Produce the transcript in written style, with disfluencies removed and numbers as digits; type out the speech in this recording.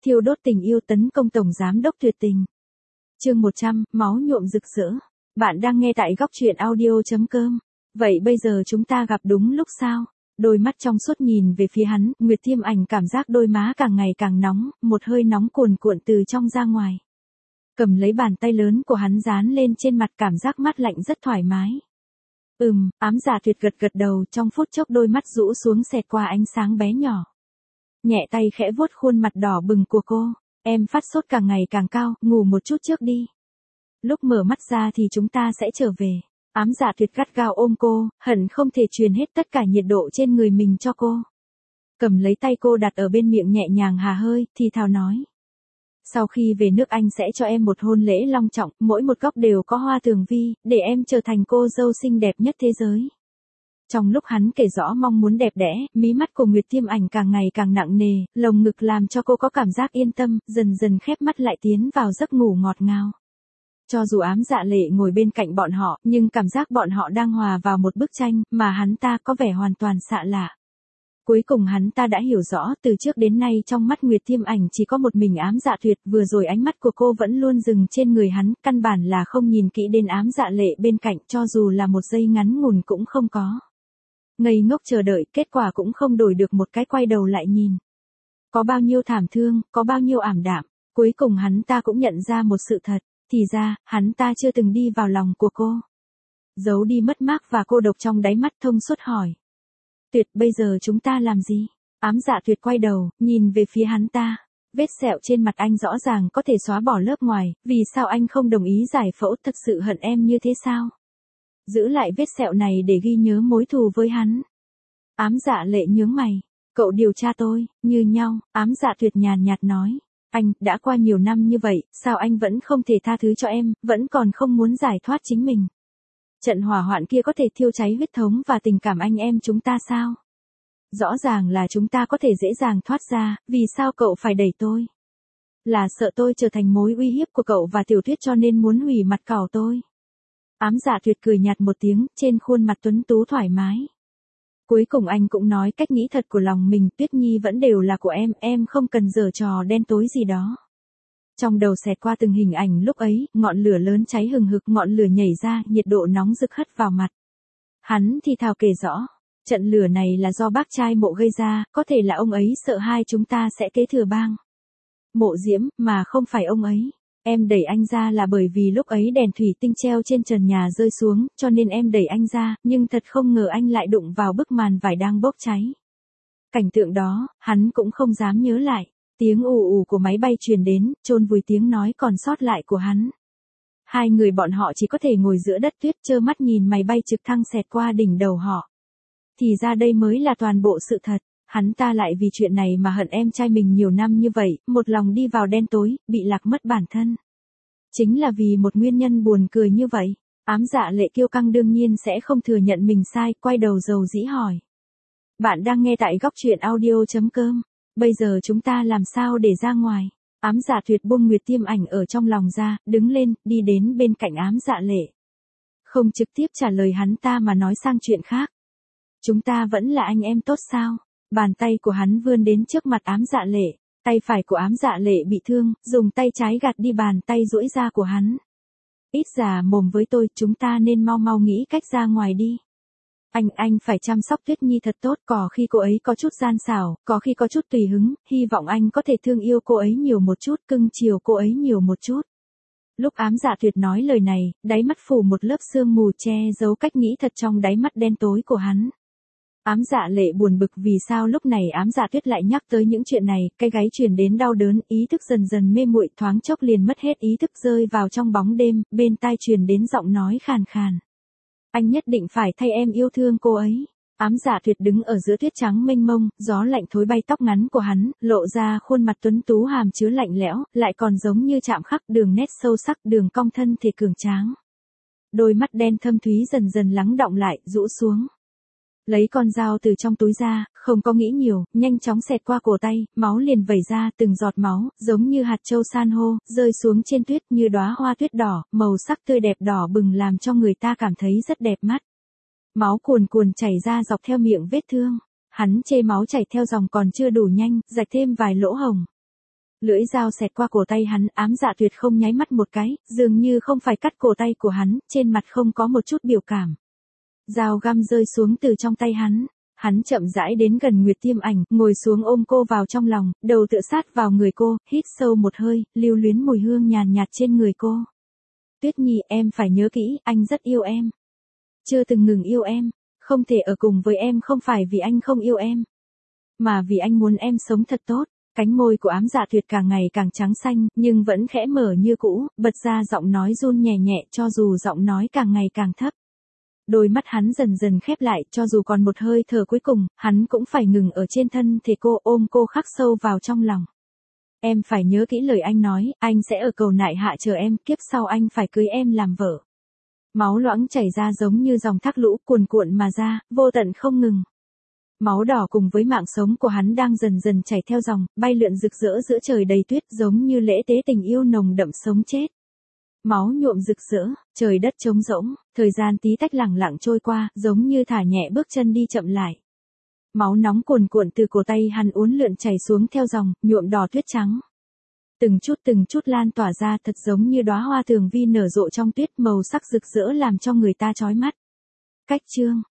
thiêu đốt tình yêu tấn công tổng giám đốc tuyệt tình. Chương 100, máu nhuộm rực rỡ. Bạn đang nghe tại góc truyện audio.com. Vậy bây giờ chúng ta gặp đúng lúc sao? Đôi mắt trong suốt nhìn về phía hắn, Nguyệt Thiêm Ảnh cảm giác đôi má càng ngày càng nóng, một hơi nóng cuồn cuộn từ trong ra ngoài. Cầm lấy bàn tay lớn của hắn dán lên trên mặt, cảm giác mát lạnh rất thoải mái. Ám Dạ Tuyệt gật gật đầu, trong phút chốc đôi mắt rũ xuống xẹt qua ánh sáng bé nhỏ. Nhẹ tay khẽ vuốt khuôn mặt đỏ bừng của cô. Em phát sốt càng ngày càng cao, ngủ một chút trước đi. Lúc mở mắt ra thì chúng ta sẽ trở về. Ám Dạ Tuyệt gắt gao ôm cô, hận không thể truyền hết tất cả nhiệt độ trên người mình cho cô. Cầm lấy tay cô đặt ở bên miệng nhẹ nhàng hà hơi, thì thào nói. Sau khi về nước anh sẽ cho em một hôn lễ long trọng, mỗi một góc đều có hoa tường vi, để em trở thành cô dâu xinh đẹp nhất thế giới. Trong lúc hắn kể rõ mong muốn đẹp đẽ, mí mắt của Nguyệt Thiêm Ảnh càng ngày càng nặng nề, lồng ngực làm cho cô có cảm giác yên tâm, dần dần khép mắt lại tiến vào giấc ngủ ngọt ngào. Cho dù Ám Dạ Lệ ngồi bên cạnh bọn họ, nhưng cảm giác bọn họ đang hòa vào một bức tranh, mà hắn ta có vẻ hoàn toàn xạ lạ. Cuối cùng hắn ta đã hiểu rõ, từ trước đến nay trong mắt Nguyệt Thiêm Ảnh chỉ có một mình Ám Dạ Tuyệt, vừa rồi ánh mắt của cô vẫn luôn dừng trên người hắn, căn bản là không nhìn kỹ đến Ám Dạ Lệ bên cạnh, cho dù là một giây ngắn ngủn cũng không có. Ngây ngốc chờ đợi, kết quả cũng không đổi được một cái quay đầu lại nhìn. Có bao nhiêu thảm thương, có bao nhiêu ảm đạm, cuối cùng hắn ta cũng nhận ra một sự thật, thì ra, hắn ta chưa từng đi vào lòng của cô. Giấu đi mất mát và cô độc trong đáy mắt, thông suốt hỏi. Tuyệt, bây giờ chúng ta làm gì? Ám Dạ Tuyệt quay đầu, nhìn về phía hắn ta. Vết sẹo trên mặt anh rõ ràng có thể xóa bỏ lớp ngoài, vì sao anh không đồng ý giải phẫu, thật sự hận em như thế sao? Giữ lại vết sẹo này để ghi nhớ mối thù với hắn. Ám Dạ Lệ nhướng mày. Cậu điều tra tôi, như nhau, Ám Dạ Tuyệt nhàn nhạt nói. Anh, đã qua nhiều năm như vậy, sao anh vẫn không thể tha thứ cho em, vẫn còn không muốn giải thoát chính mình? Trận hỏa hoạn kia có thể thiêu cháy huyết thống và tình cảm anh em chúng ta sao? Rõ ràng là chúng ta có thể dễ dàng thoát ra, vì sao cậu phải đẩy tôi? Là sợ tôi trở thành mối uy hiếp của cậu và Tiểu Tuyết cho nên muốn hủy mặt cỏ tôi. Ám Dạ Tuyệt cười nhạt một tiếng, trên khuôn mặt tuấn tú thoải mái. Cuối cùng anh cũng nói cách nghĩ thật của lòng mình, Tuyết Nhi vẫn đều là của em không cần giở trò đen tối gì đó. Trong đầu xẹt qua từng hình ảnh lúc ấy, ngọn lửa lớn cháy hừng hực, ngọn lửa nhảy ra, nhiệt độ nóng rực hất vào mặt. Hắn thì thào kể rõ, trận lửa này là do bác trai Mộ gây ra, có thể là ông ấy sợ hai chúng ta sẽ kế thừa bang Mộ Diễm, mà không phải ông ấy. Em đẩy anh ra là bởi vì lúc ấy đèn thủy tinh treo trên trần nhà rơi xuống, cho nên em đẩy anh ra, nhưng thật không ngờ anh lại đụng vào bức màn vải đang bốc cháy. Cảnh tượng đó, hắn cũng không dám nhớ lại. Tiếng ù ù của máy bay truyền đến, chôn vùi tiếng nói còn sót lại của hắn. Hai người bọn họ chỉ có thể ngồi giữa đất tuyết trơ mắt nhìn máy bay trực thăng xẹt qua đỉnh đầu họ. Thì ra đây mới là toàn bộ sự thật. Hắn ta lại vì chuyện này mà hận em trai mình nhiều năm như vậy, một lòng đi vào đen tối, bị lạc mất bản thân. Chính là vì một nguyên nhân buồn cười như vậy. Ám Dạ Lệ kiêu căng đương nhiên sẽ không thừa nhận mình sai, quay đầu dầu dĩ hỏi. Bạn đang nghe tại góc truyện audio.com. Bây giờ chúng ta làm sao để ra ngoài? Ám Dạ Tuyệt buông Nguyệt Thiêm Ảnh ở trong lòng ra, đứng lên, đi đến bên cạnh Ám Dạ Lệ. Không trực tiếp trả lời hắn ta mà nói sang chuyện khác. Chúng ta vẫn là anh em tốt sao? Bàn tay của hắn vươn đến trước mặt Ám Dạ Lệ. Tay phải của Ám Dạ Lệ bị thương, dùng tay trái gạt đi bàn tay duỗi ra của hắn. Ít già mồm với tôi, chúng ta nên mau mau nghĩ cách ra ngoài đi. Anh phải chăm sóc Tuyết Nhi thật tốt, có khi cô ấy có chút gian xảo, có khi có chút tùy hứng, hy vọng anh có thể thương yêu cô ấy nhiều một chút, cưng chiều cô ấy nhiều một chút. Lúc Ám Dạ Tuyệt nói lời này, đáy mắt phủ một lớp sương mù che giấu cách nghĩ thật trong đáy mắt đen tối của hắn. Ám Dạ Lệ buồn bực vì sao lúc này Ám Dạ Tuyết lại nhắc tới những chuyện này, cái gáy truyền đến đau đớn, ý thức dần dần mê muội, thoáng chốc liền mất hết ý thức rơi vào trong bóng đêm, bên tai truyền đến giọng nói khàn khàn. Anh nhất định phải thay em yêu thương cô ấy. Ám Dạ Tuyệt đứng ở giữa tuyết trắng mênh mông, gió lạnh thối bay tóc ngắn của hắn, lộ ra khuôn mặt tuấn tú hàm chứa lạnh lẽo, lại còn giống như chạm khắc đường nét sâu sắc, đường cong thân thể cường tráng. Đôi mắt đen thâm thúy dần dần lắng đọng lại, rũ xuống. Lấy con dao từ trong túi ra, không có nghĩ nhiều, nhanh chóng xẹt qua cổ tay, máu liền vẩy ra, từng giọt máu, giống như hạt châu san hô, rơi xuống trên tuyết như đóa hoa tuyết đỏ, màu sắc tươi đẹp đỏ bừng làm cho người ta cảm thấy rất đẹp mắt. Máu cuồn cuồn chảy ra dọc theo miệng vết thương. Hắn chê máu chảy theo dòng còn chưa đủ nhanh, rạch thêm vài lỗ hổng. Lưỡi dao xẹt qua cổ tay hắn, Ám Dạ Tuyệt không nháy mắt một cái, dường như không phải cắt cổ tay của hắn, trên mặt không có một chút biểu cảm. Dao găm rơi xuống từ trong tay hắn chậm rãi đến gần Nguyệt Tiêm Ảnh, ngồi xuống ôm cô vào trong lòng, đầu tựa sát vào người cô, hít sâu một hơi, lưu luyến mùi hương nhàn nhạt trên người cô. Tuyết Nhi, em phải nhớ kỹ, anh rất yêu em. Chưa từng ngừng yêu em, không thể ở cùng với em không phải vì anh không yêu em, mà vì anh muốn em sống thật tốt. Cánh môi của Ám Dạ Tuyệt càng ngày càng trắng xanh, nhưng vẫn khẽ mở như cũ, bật ra giọng nói run nhẹ nhẹ cho dù giọng nói càng ngày càng thấp. Đôi mắt hắn dần dần khép lại, cho dù còn một hơi thở cuối cùng, hắn cũng phải ngừng ở trên thân thể cô, ôm cô khắc sâu vào trong lòng. Em phải nhớ kỹ lời anh nói, anh sẽ ở cầu nại hạ chờ em, kiếp sau anh phải cưới em làm vợ. Máu loãng chảy ra giống như dòng thác lũ cuồn cuộn mà ra, vô tận không ngừng. Máu đỏ cùng với mạng sống của hắn đang dần dần chảy theo dòng, bay lượn rực rỡ giữa trời đầy tuyết giống như lễ tế tình yêu nồng đậm sống chết. Máu nhuộm rực rỡ, trời đất trống rỗng, thời gian tí tách lẳng lặng trôi qua, giống như thả nhẹ bước chân đi chậm lại. Máu nóng cuồn cuộn từ cổ tay hắn uốn lượn chảy xuống theo dòng, nhuộm đỏ tuyết trắng. Từng chút lan tỏa ra thật giống như đóa hoa tường vi nở rộ trong tuyết, màu sắc rực rỡ làm cho người ta chói mắt. Cách chương